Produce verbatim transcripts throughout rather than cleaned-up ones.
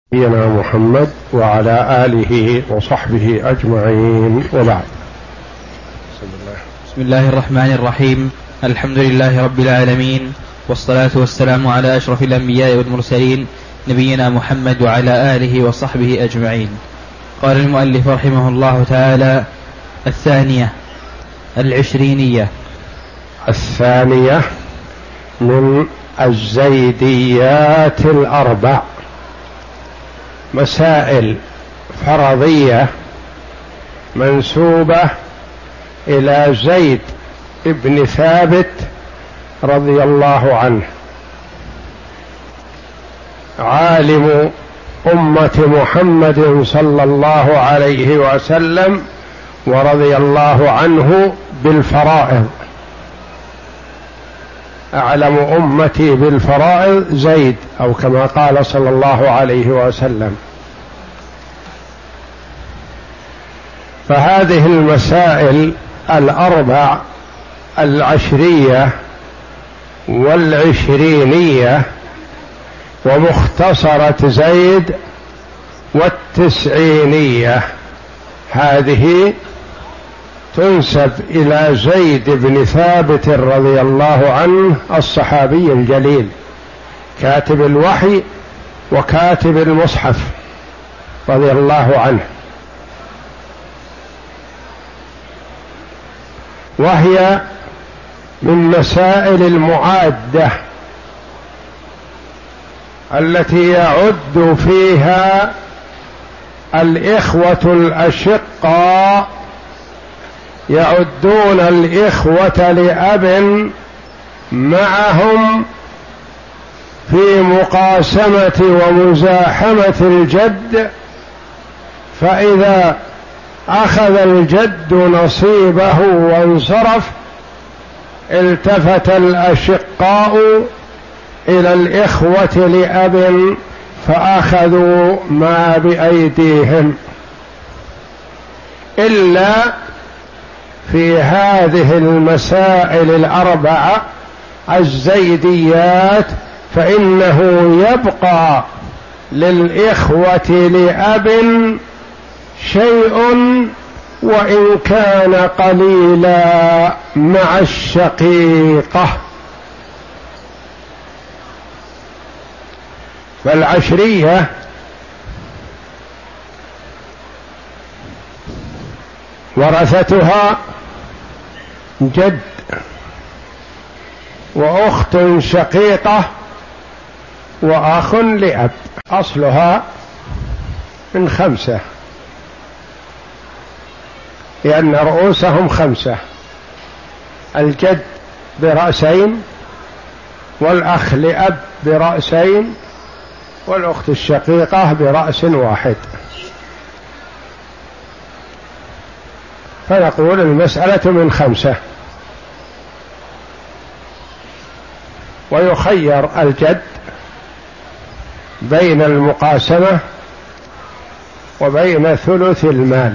نبينا محمد وعلى آله وصحبه أجمعين، وبعد. بسم الله الرحمن الرحيم. الحمد لله رب العالمين، والصلاة والسلام على أشرف الأنبياء والمرسلين نبينا محمد وعلى آله وصحبه أجمعين. قال المؤلف رحمه الله تعالى: الثانية العشرينية. الثانية من الزيديات الأربع، مسائل فرضية منسوبة إلى زيد بن ثابت رضي الله عنه، عالم أمة محمد صلى الله عليه وسلم، ورضي الله عنه بالفرائض. أعلم أمتي بالفرائض زيد، أو كما قال صلى الله عليه وسلم. فهذه المسائل الأربع، العشرية والعشرينية ومختصرة زيد والتسعينية، هذه تنسب إلى زيد بن ثابت رضي الله عنه، الصحابي الجليل، كاتب الوحي وكاتب المصحف رضي الله عنه. وهي من مسائل المعادة التي يعد فيها الإخوة الأشقاء، يعدون الإخوة لأب معهم في مقاسمة ومزاحمة الجد، فإذا أخذ الجد نصيبه وانصرف التفت الأشقاء إلى الإخوة لأب فأخذوا ما بأيديهم، إلا في هذه المسائل الأربعة الزيديات، فإنه يبقى للإخوة لأب شيء وإن كان قليلا مع الشقيقة. فالعشرية ورثتها جد وأخت شقيقة وأخ لأب، أصلها من خمسة، لأن رؤوسهم خمسة: الجد برأسين، والأخ لأب برأسين، والأخت الشقيقة برأس واحد. فنقول المسألة من خمسة، ويخير الجد بين المقاسمة وبين ثلث المال.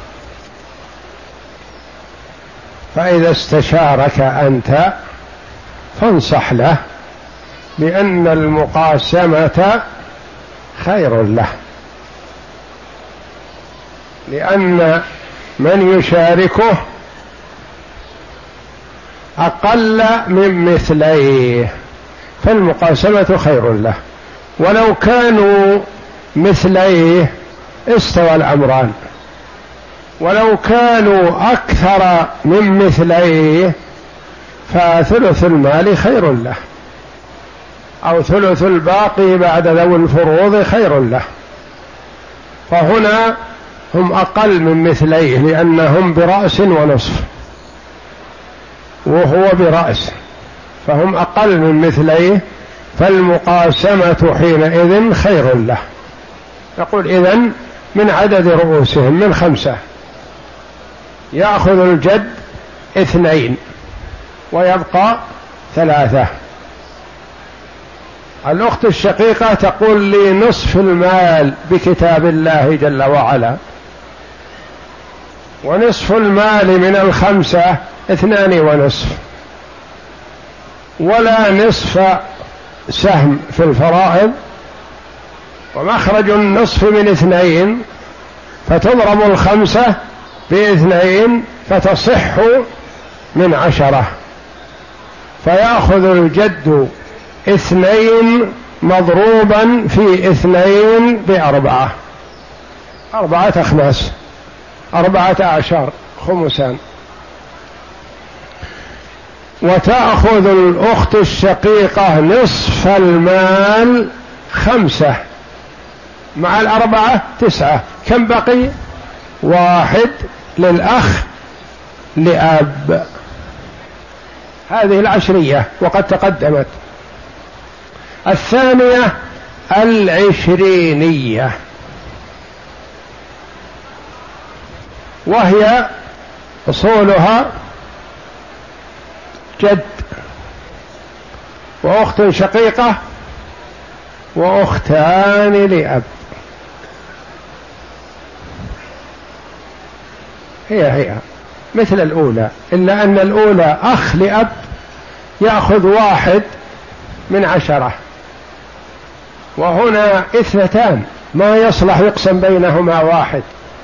فإذا استشارك أنت فانصح له بأن المقاسمة خير له، لأن من يشاركه أقل من مثليه، فالمقاسمة خير له. ولو كانوا مثليه استوى الأمران، ولو كانوا أكثر من مثليه فثلث المال خير له، أو ثلث الباقي بعد ذوي الفروض خير له. فهنا هم أقل من مثليه لأنهم برأس ونصف، وهو برأس، فهم أقل من مثليه، فالمقاسمة حينئذ خير له. يقول إذن من عدد رؤوسهم من خمسة يأخذ الجد اثنين ويبقى ثلاثة. الأخت الشقيقة تقول لي نصف المال بكتاب الله جل وعلا، ونصف المال من الخمسة اثنان ونصف، ولا نصف سهم في الفرائض ومخرج النصف من اثنين، فتضرب الخمسة باثنين فتصح من عشرة، فيأخذ الجد اثنين مضروبا في اثنين بأربعة، أربعة أخماس، أربعة أعشار خمسان. وتأخذ الأخت الشقيقة نصف المال خمسة مع الأربعة تسعة، كم بقي؟ واحد للأخ لأب. هذه العشرية وقد تقدمت. الثانية العشرينية، وهي أصولها جد وأخت شقيقة وأختان لأب. هي هي مثل الأولى، إلا أن الأولى أخ لأب يأخذ واحد من عشرة، وهنا اثنتان ما يصلح يقسم بينهما واحد،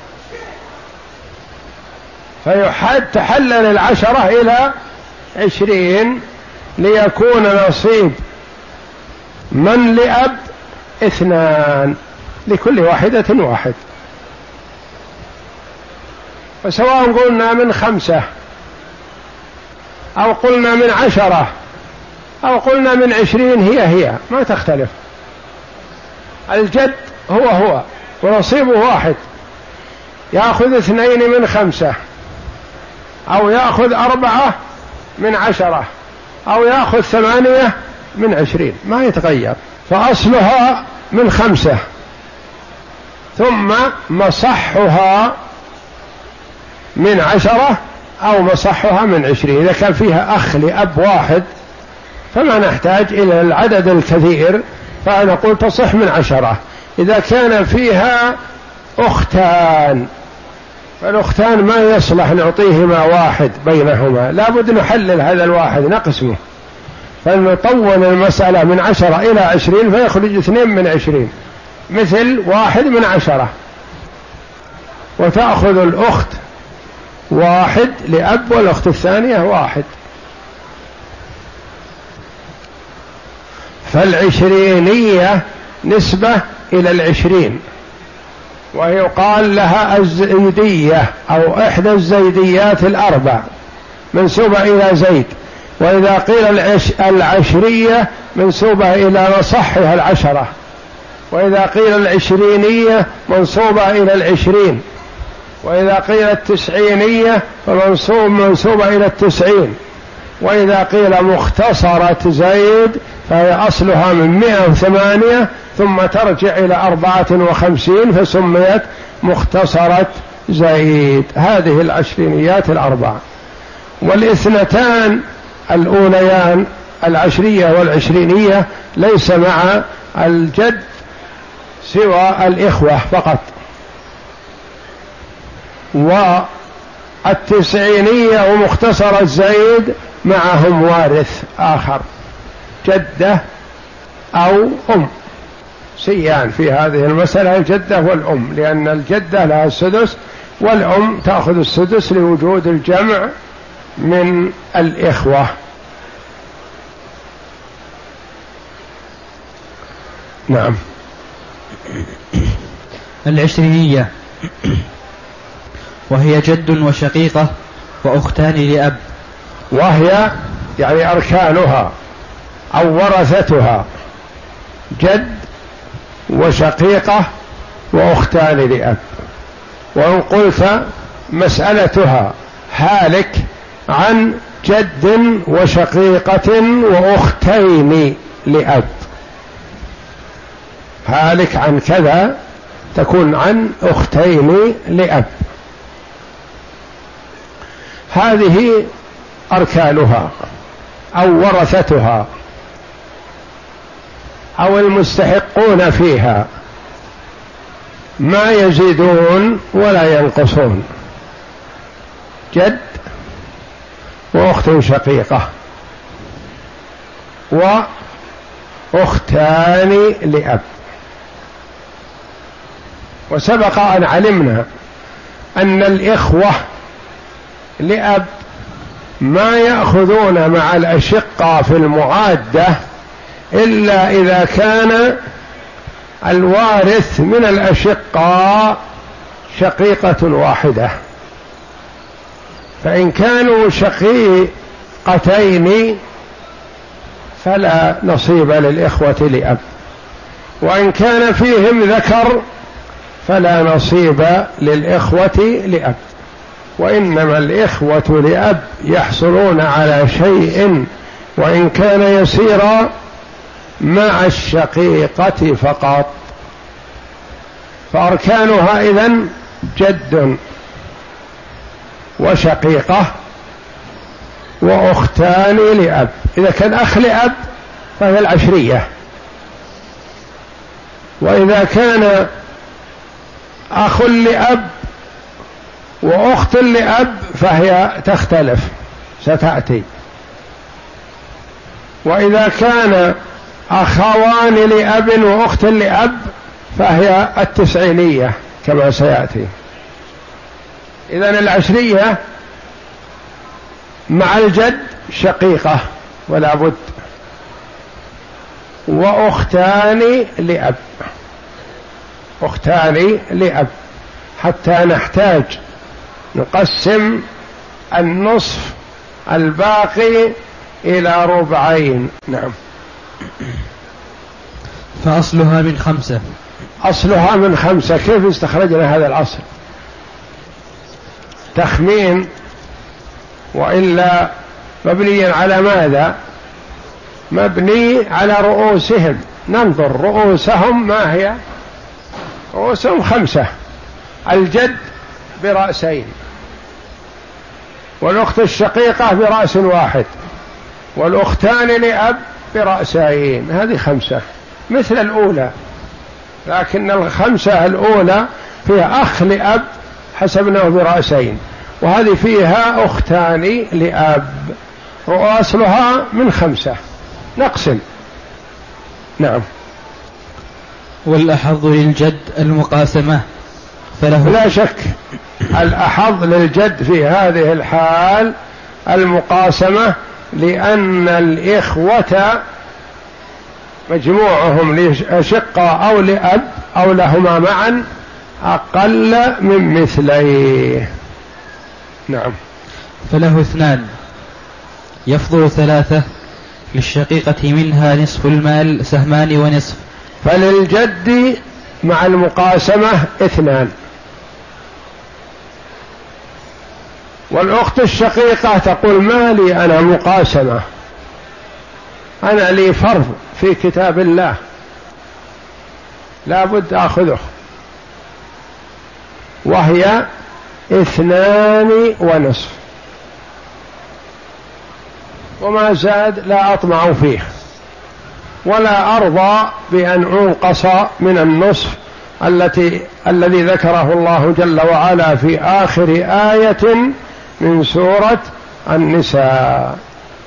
فيحد تحلل العشرة إلى عشرين ليكون نصيب من لأب اثنان لكل واحدة واحد. فسواء قلنا من خمسة أو قلنا من عشرة أو قلنا من عشرين هي هي ما تختلف، الجد هو هو ونصيبه واحد، يأخذ اثنين من خمسة أو يأخذ أربعة من عشرة أو يأخذ ثمانية من عشرين، ما يتغير. فأصلها من خمسة ثم مصحها من عشرة أو مصحها من عشرين. إذا كان فيها أخ لأب واحد فما نحتاج إلى العدد الكثير، فنقول تصح من عشرة. إذا كان فيها أختان فالأختان ما يصلح نعطيهما واحد بينهما، لابد نحلل هذا الواحد نقسمه، فنطول المسألة من عشرة إلى عشرين فيخرج اثنين من عشرين، مثل واحد من عشرة. وتأخذ الأخت واحد لأب والأخت الثانية واحد. فالعشرينية نسبة إلى العشرين، ويقال لها الزيدية أو إحدى الزيديات الأربع منسوبة إلى زيد. وإذا قيل العش العشرية منسوبة إلى نصحها العشرة، وإذا قيل العشرينية منسوبة إلى العشرين، وإذا قيل التسعينية فمنسوب منسوبة إلى التسعين، وإذا قيل مختصرة زيد فهي أصلها من مئة وثمانية ثم ترجع إلى أربعة وخمسين فسميت مختصرة زيد. هذه العشرينيات الأربعة. والاثنتان الأوليان العشرية والعشرينية ليس مع الجد سوى الإخوة فقط. والتسعينية ومختصرة زيد معهم وارث آخر، جدة أو أم، سيان في هذه المسألة الجدة والأم، لأن الجدة لها السدس والأم تأخذ السدس لوجود الجمع من الإخوة. نعم. العشرينية وهي جد وشقيقة وأختان لأب، وهي يعني أركانها أو ورثتها جد وشقيقة وأختان لأب. وإن قلت مسألتها هالك عن جد وشقيقة وأختين لأب، هالك عن كذا تكون عن أختين لأب. هذه أركانها أو ورثتها أو المستحقون فيها، ما يزيدون ولا ينقصون، جد وأخت شقيقة وأختان لأب. وسبق أن علمنا أن الإخوة لأب ما يأخذون مع الأشقة في المعادة إلا إذا كان الوارث من الأشقة شقيقة واحدة، فإن كانوا شقيقتين فلا نصيب للإخوة لأب، وإن كان فيهم ذكر فلا نصيب للإخوة لأب، وإنما الإخوة لأب يحصلون على شيء وإن كان يسيرا مع الشقيقة فقط. فأركانها إذن جد وشقيقة وأختان لأب. إذا كان أخ لأب فهي العشرية، وإذا كان أخ لأب وأخت لأب فهي تختلف ستأتي. وإذا كان أخوان لأب وأخت لأب فهي التسعينية كما سيأتي. إذن العشرية مع الجد شقيقة ولا بد، وأختان لأب، أختان لأب، حتى نحتاج نقسم النصف الباقي إلى ربعين. نعم. فأصلها من خمسة. أصلها من خمسة. كيف استخرجنا هذا الأصل؟ تخمين، وإلا مبني على ماذا؟ مبني على رؤوسهم. ننظر رؤوسهم ما هي؟ رؤوسهم خمسة. الجد برأسين، والأخت الشقيقة برأس واحد، والأختان لأب برأسين. هذه خمسة مثل الأولى، لكن الخمسة الأولى فيها أخ لأب حسبناه برأسين، وهذه فيها أختان لأب وأصلها من خمسة. نقسم. نعم. والأحظ للجد المقاسمة فله. لا شك الأحظ للجد في هذه الحال المقاسمة، لأن الإخوة مجموعهم لأشقة أو لأب أو لهما معا أقل من مثليه. نعم. فله اثنان يفضل ثلاثة، للشقيقة منها نصف المال سهمان ونصف. فللجد مع المقاسمة اثنان، والأخت الشقيقة تقول ما لي أنا مقاسمة، أنا لي فرض في كتاب الله لا بد أخذه، وهي اثنان ونصف، وما زاد لا أطمع فيه ولا أرضى بأن أنقص من النصف التي الذي ذكره الله جل وعلا في آخر آية من سورة النساء.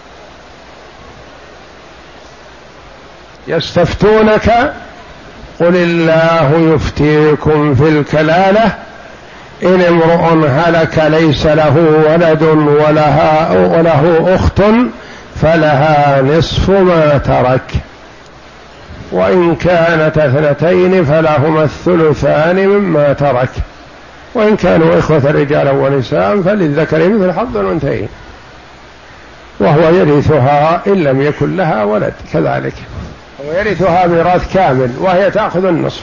يستفتونك قل الله يفتيكم في الكلالة إن امرؤ هلك ليس له ولد ولها وله أخت فلها نصف ما ترك، وإن كانت اثنتين فلهما الثلثان مما ترك، وإن كانوا إخوة رجالا ونساء فللذكر مثل حظ الأنثيين، وهو يرثها إن لم يكن لها ولد كذلك، هو يرثها ميراث كامل وهي تأخذ النصف،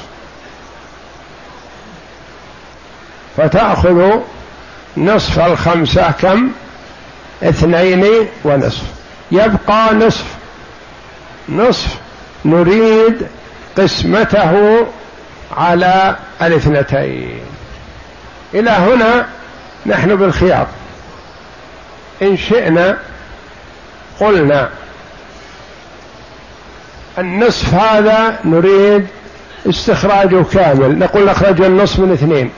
فتأخذ نصف الخمسة كم؟ اثنين ونصف، يبقى نصف. نصف نريد قسمته على الاثنتين. إلى هنا نحن بالخيار، إن شئنا قلنا النصف هذا نريد استخراجه كامل، نقول نخرج النصف من اثنين،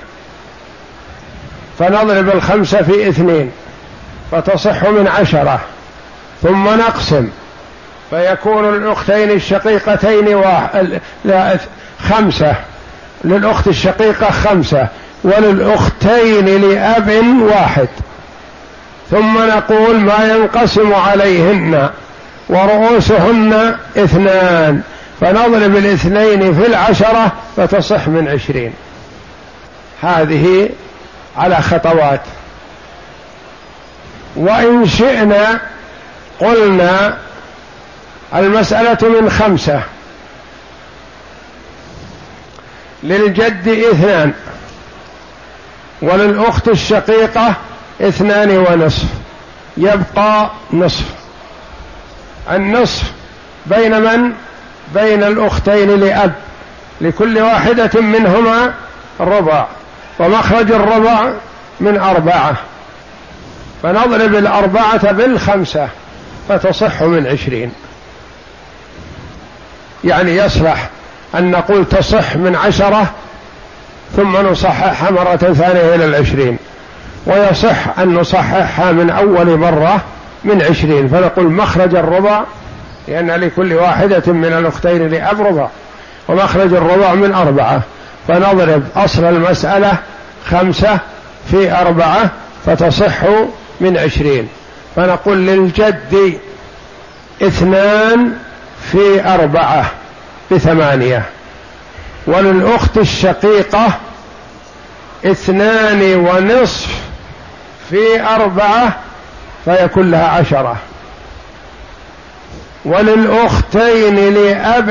فنضرب الخمسة في اثنين فتصح من عشرة، ثم نقسم فيكون الأختين الشقيقتين واحد لا خمسة، للأخت الشقيقة خمسة، وللأختين لأب واحد. ثم نقول ما ينقسم عليهن ورؤوسهن اثنان، فنضرب الاثنين في العشرة فتصح من عشرين. هذه على خطوات. وإن شئنا قلنا المسألة من خمسة، للجد اثنان وللأخت الشقيقة اثنان ونصف، يبقى نصف. النصف بين من؟ بين الأختين لأب، لكل واحدة منهما ربع، ومخرج الربع من أربعة، فنضرب الأربعة بالخمسة فتصح من عشرين. يعني يصلح أن نقول تصح من عشرة ثم نصححها مرة ثانية إلى العشرين، ويصح أن نصححها من أول مرة من عشرين، فنقول مخرج الربع، لأن لكل واحدة من الأختين لأب ربع، ومخرج الربع من أربعة، فنضرب أصل المسألة خمسة في أربعة فتصح من عشرين. فنقول للجد اثنان في أربعة بثمانية، وللأخت الشقيقة اثنان ونصف في أربعة فيكون لها عشرة، وللأختين لأب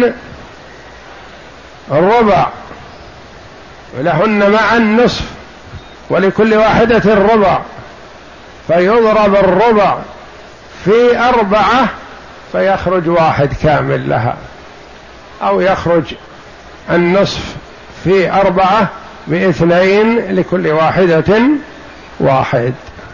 الربع ولهن معا النصف، ولكل واحدة الربع، فيضرب الربع في أربعة فيخرج واحد كامل لها، أو يخرج النصف في أربعة باثنين لكل واحدة واحد.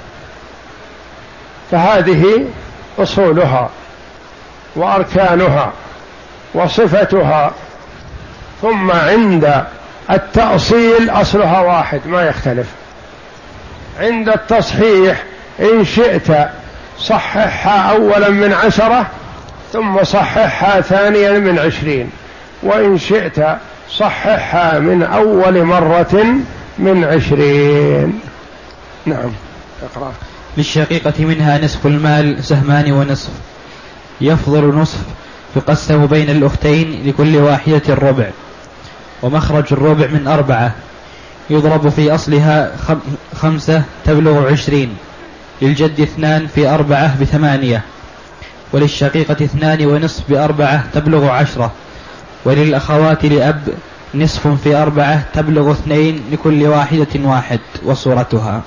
فهذه أصولها وأركانها وصفتها. ثم عند التأصيل أصلها واحد ما يختلف. عند التصحيح إن شئت صححها أولا من عشرة ثم صححها ثانيا من عشرين، وإن شئت صححها من أول مرة من عشرين. نعم اقرأ. للشقيقة منها نصف المال سهمان ونصف، يفضل نصف يقسم بين الأختين لكل واحدة الربع، ومخرج الربع من أربعة، يضرب في أصلها خمسة تبلغ عشرين. للجد اثنان في أربعة بثمانية، وللشقيقة اثنان ونصف بأربعة تبلغ عشرة، وللأخوات لأب نصف في أربعة تبلغ اثنين لكل واحدة واحد. وصورتها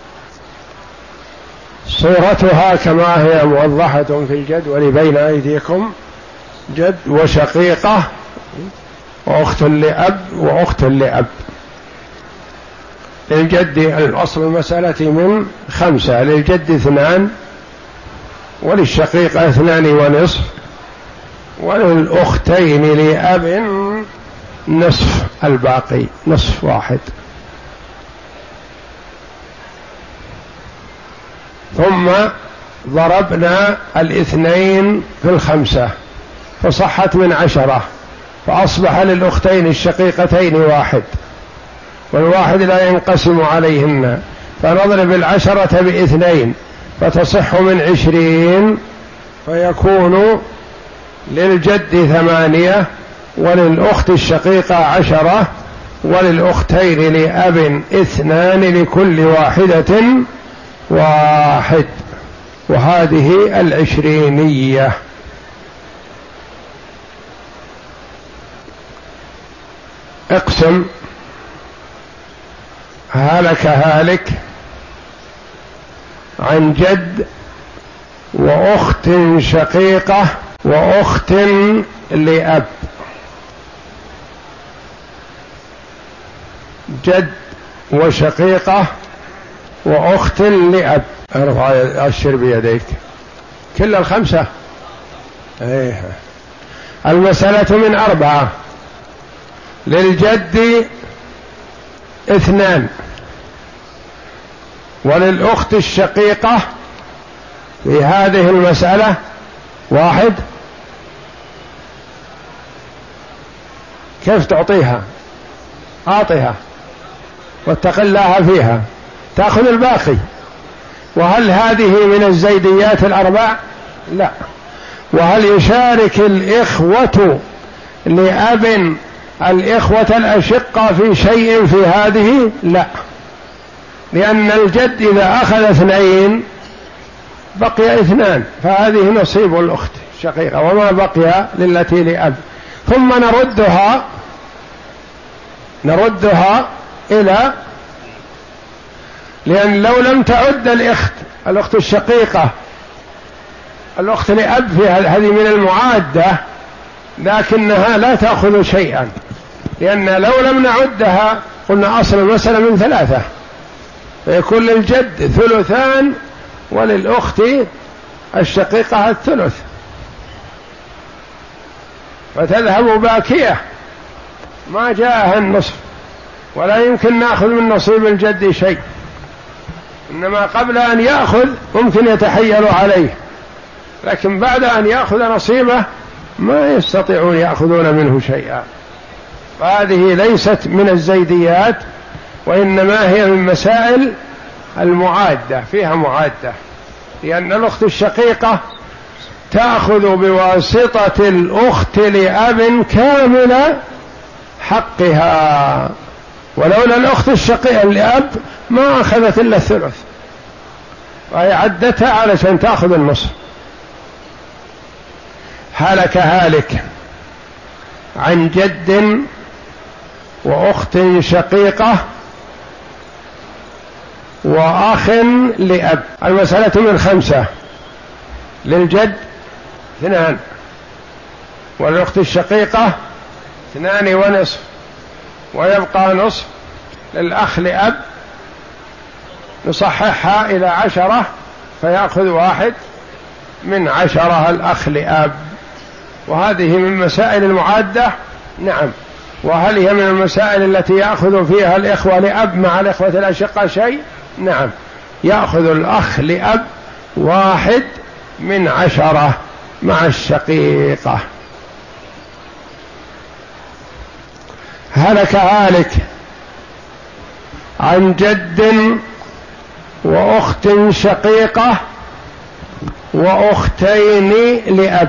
صورتها كما هي موضحة في الجدول بين أيديكم: جد وشقيقة وأخت لأب وأخت لأب. للجد الأصل المسألة من خمسة، للجد اثنان، وللشقيقة اثنان ونصف، وللأختين لأب نصف، الباقي نصف واحد. ثم ضربنا الاثنين في الخمسة فصحت من عشرة، فأصبح للأختين الشقيقتين واحد، والواحد لا ينقسم عليهن، فنضرب العشرة باثنين فتصح من عشرين، فيكون للجد ثمانية، وللأخت الشقيقة عشرة، وللأختين لأب اثنان لكل واحدة واحد. وهذه العشرينية. اقسم هلك هالك عن جد وأخت شقيقة وأخت لأب. جد وشقيقة وأخت لأب. ارفع أشر بيديك كل الخمسة. ايه المسألة من أربعة. للجد اثنان، وللأخت الشقيقة في هذه المسألة واحد. كيف تعطيها؟ أعطها واتق الله فيها، تأخذ الباقي. وهل هذه من الزيديات الأربع؟ لا. وهل يشارك الإخوة لأب الإخوة الأشقة في شيء في هذه؟ لا، لأن الجد إذا أخذ اثنين بقي اثنان، فهذه نصيب الأخت الشقيقة وما بقي للتي لأب. ثم نردها نردها إلى، لأن لو لم تعد الأخت الأخت الشقيقة الأخت لأب في هذه من المعادة، لكنها لا تأخذ شيئا، لأن لو لم نعدها قلنا أصل المسألة من ثلاثة، فيكون للجد ثلثان وللأخت الشقيقة الثلث، فتذهب باكية ما جاءها النصف، ولا يمكن نأخذ من نصيب الجد شيء، إنما قبل أن يأخذ ممكن يتحيل عليه، لكن بعد أن يأخذ نصيبه ما يستطيعون يأخذون منه شيئا. فهذه ليست من الزيديات، وإنما هي من مسائل المعادة، فيها معادة، لأن الأخت الشقيقة تأخذ بواسطة الأخت لأب كامل حقها، ولولا الأخت الشقيقة لأب ما أخذت إلا الثلث، وهي عدتها علشان تأخذ النصف. هلك هالك عن جد وأخت شقيقة وأخ لأب. المسألة من خمسة، للجد اثنان، والأخت الشقيقة اثنان ونصف، ويبقى نصف للأخ لأب، نصححها إلى عشرة فيأخذ واحد من عشرة الأخ لأب. وهذه من مسائل المعادة. نعم. وهل هي من المسائل التي يأخذ فيها الإخوة لأب مع الإخوة الأشقة شيء؟ نعم، يأخذ الأخ لأب واحد من عشرة مع الشقيقة. هلك هالك عن جد وأخت شقيقة وأختين لأب.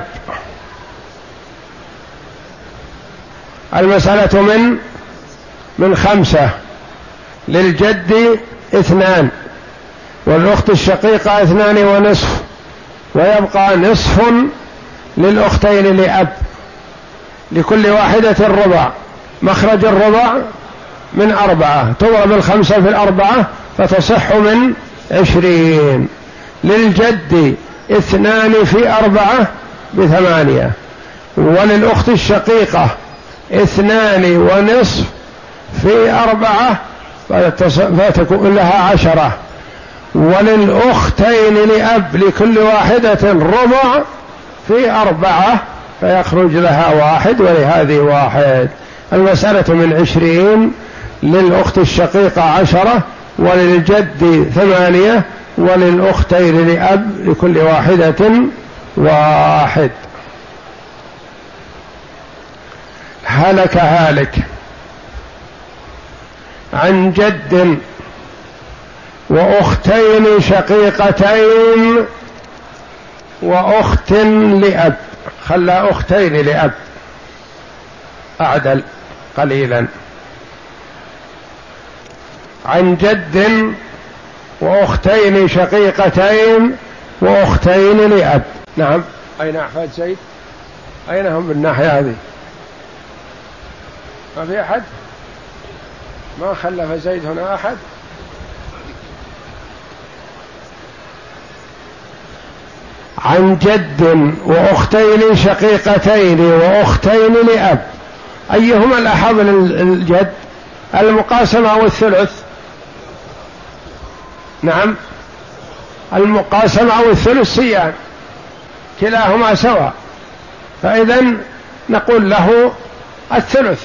المسألة من من خمسة، للجد اثنان، والأخت الشقيقة اثنان ونصف، ويبقى نصف للأختين لأب، لكل واحدة الربع. مخرج الربع من أربعة، تضرب الخمسة في الأربعة فتصح من عشرين. للجد اثنان في أربعة بثمانية، وللأخت الشقيقة اثنان ونصف في أربعة فتكون لها عشرة، وللأختين لأب لكل واحدة ربع في أربعة فيخرج لها واحد، ولهذه واحد. المسألة من عشرين، للأخت الشقيقة عشرة، وللجد ثمانية، وللأختين لأب لكل واحدة واحد. هلك هالك عن جد وأختين شقيقتين وأخت لأب. خلى أختين لأب أعدل قليلا. عن جد وأختين شقيقتين وأختين لأب. نعم. أين أحفاد زيد؟ أين هم بالناحية هذه؟ ما في أحد؟ ما خلف زيد هنا أحد؟ عن جد وأختين شقيقتين وأختين لأب. أيهما الأحب للجد؟ المقاسمة أو الثلث؟ نعم، المقاسمة أو الثلث سيان، كلاهما سواء، فإذا نقول له الثلث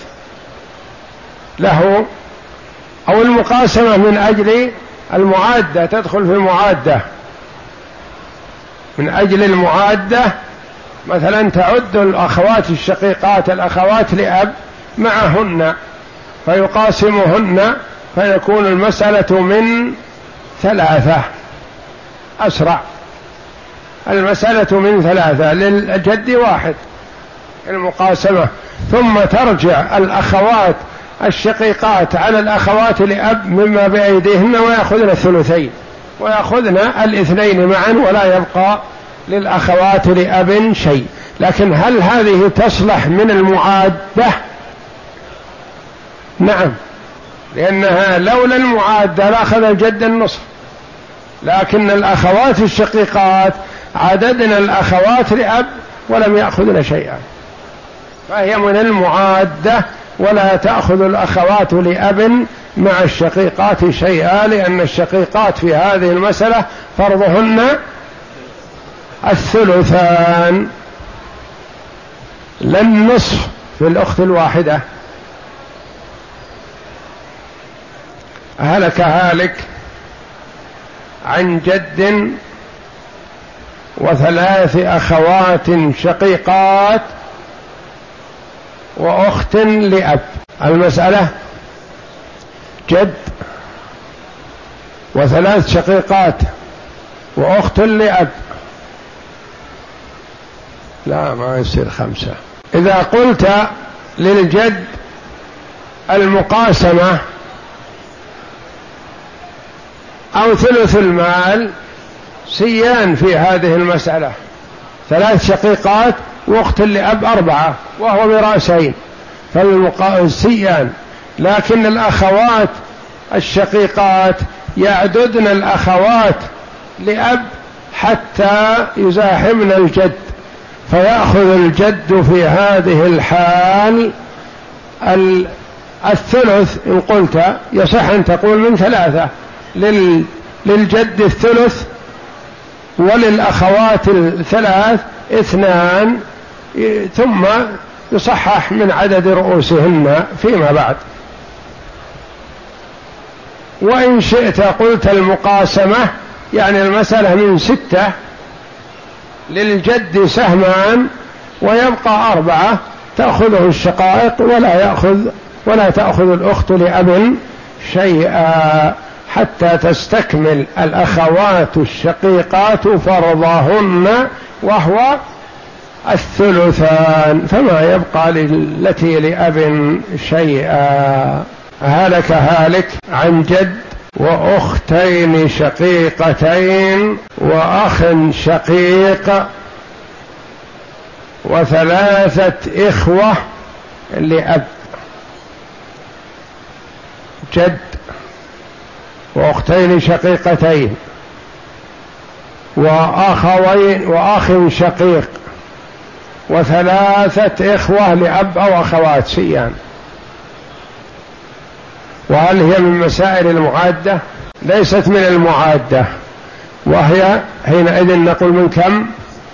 له، أو المقاسمة من أجل المعادة، تدخل في المعادة من أجل المعادة. مثلا تعد الأخوات الشقيقات الأخوات لأب معهن فيقاسمهن فيكون المسألة من ثلاثة، أسرع. المسألة من ثلاثة، للجد واحد المقاسمة، ثم ترجع الأخوات الشقيقات على الأخوات لأب مما بأيديهن ويأخذن الثلثين ويأخذن الاثنين معا، ولا يبقى للأخوات لأب شيء. لكن هل هذه تصلح من المعادة؟ نعم، لأنها لولا المعادة لأخذ الجد النصف، لكن الأخوات الشقيقات عددنا الأخوات لأب ولم يأخذن شيئا، فهي من المعادة، ولا تأخذ الأخوات لأب مع الشقيقات شيئا، لأن الشقيقات في هذه المسألة فرضهن الثلثان لا النصف في الأخت الواحدة. هلك هالك عن جد وثلاث أخوات شقيقات وأخت لأب. المسألة جد وثلاث شقيقات وأخت لأب، لا ما يصير خمسة. إذا قلت للجد المقاسمة أو ثلث المال سيان في هذه المسألة، ثلاث شقيقات واخت لأب أربعة وهو برأسين فالسيان، لكن الأخوات الشقيقات يعددن الأخوات لأب حتى يزاحمن الجد، فيأخذ الجد في هذه الحال الثلث. إن قلت يصح أن تقول من ثلاثة، للجد الثلث وللأخوات الثلاث اثنان، ثم يصحح من عدد رؤوسهن فيما بعد. وإن شئت قلت المقاسمة، يعني المسألة من ستة، للجد سهمان ويبقى أربعة تأخذه الشقائق ولا يأخذ ولا تأخذ الأخت لأب شيئا، حتى تستكمل الأخوات الشقيقات فرضهن وهو الثلثان، فما يبقى للتي لأب شيئا. هلك هالك عن جد وأختين شقيقتين وأخ شقيق وثلاثة إخوة لأب. جد وأختين شقيقتين وأخوين وأخ شقيق وثلاثة إخوة لأب أو أخوات سيان. وهل هي من مسائل المعادة؟ ليست من المعادة، وهي حينئذ نقول من كم؟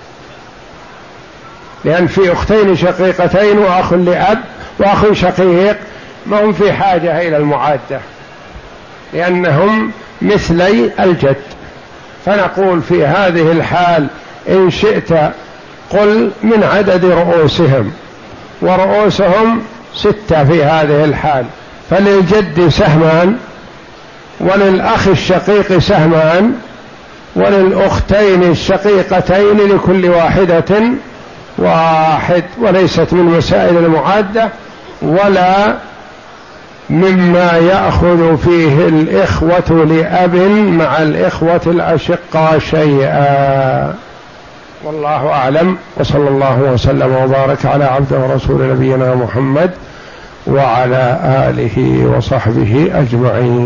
لأن في أختين شقيقتين وأخ لأب وأخ شقيق ما هم في حاجة إلى المعادة لأنهم مثلي الجد، فنقول في هذه الحال إن شئت قل من عدد رؤوسهم، ورؤوسهم ستة في هذه الحال، فللجد سهمان وللأخ الشقيق سهمان وللأختين الشقيقتين لكل واحدة واحد، وليست من مسائل المعادة ولا مما يأخذ فيه الإخوة لأب مع الإخوة الأشقاء شيئا. والله أعلم، وصلى الله وسلم وبارك على عبده ورسول نبينا محمد وعلى آله وصحبه أجمعين.